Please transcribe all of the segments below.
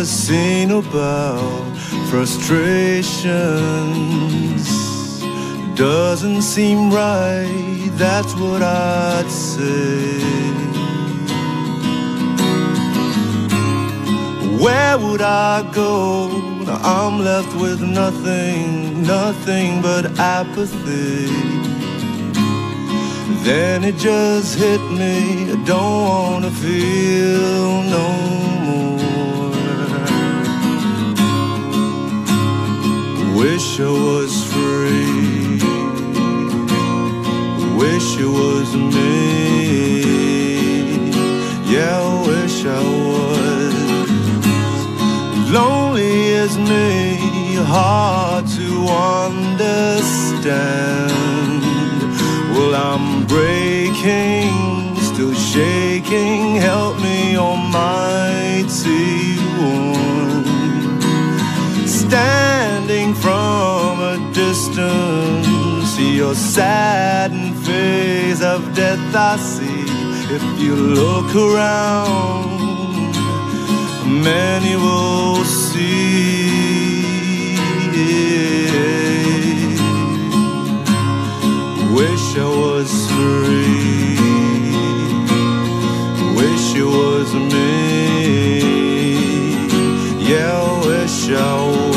a scene about frustrations. Doesn't seem right, that's what I'd say. Where would I go? Now I'm left with nothing, nothing but apathy. Then it just hit me, I don't wanna feel no more. Wish I was free, wish it was me. Yeah, I wish I was. Lonely as me, hard to understand. Well, I'm breaking, still shaking. Help me, Almighty One. Standing from a distance, see your saddened face of death I see. If you look around, many will see. Wish I was free, wish it was me. Yeah, I wish I was.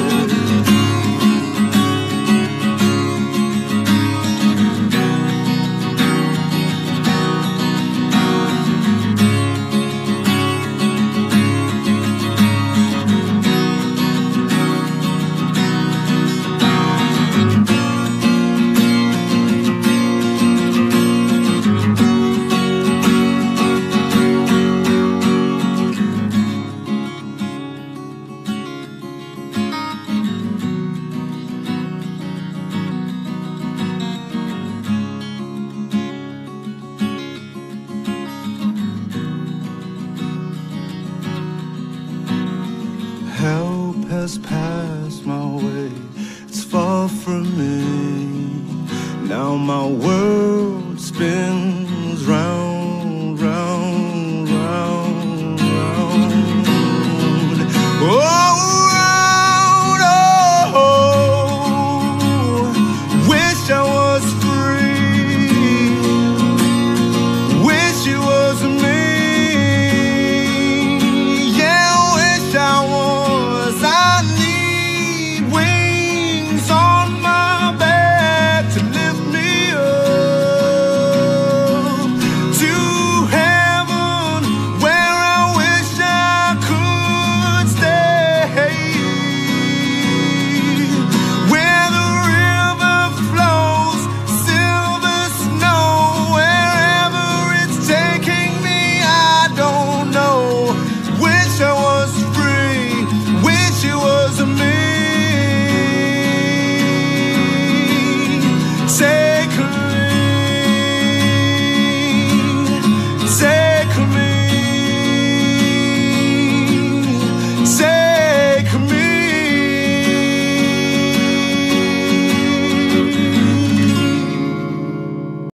Help has passed my way, it's far from me. Now my world spins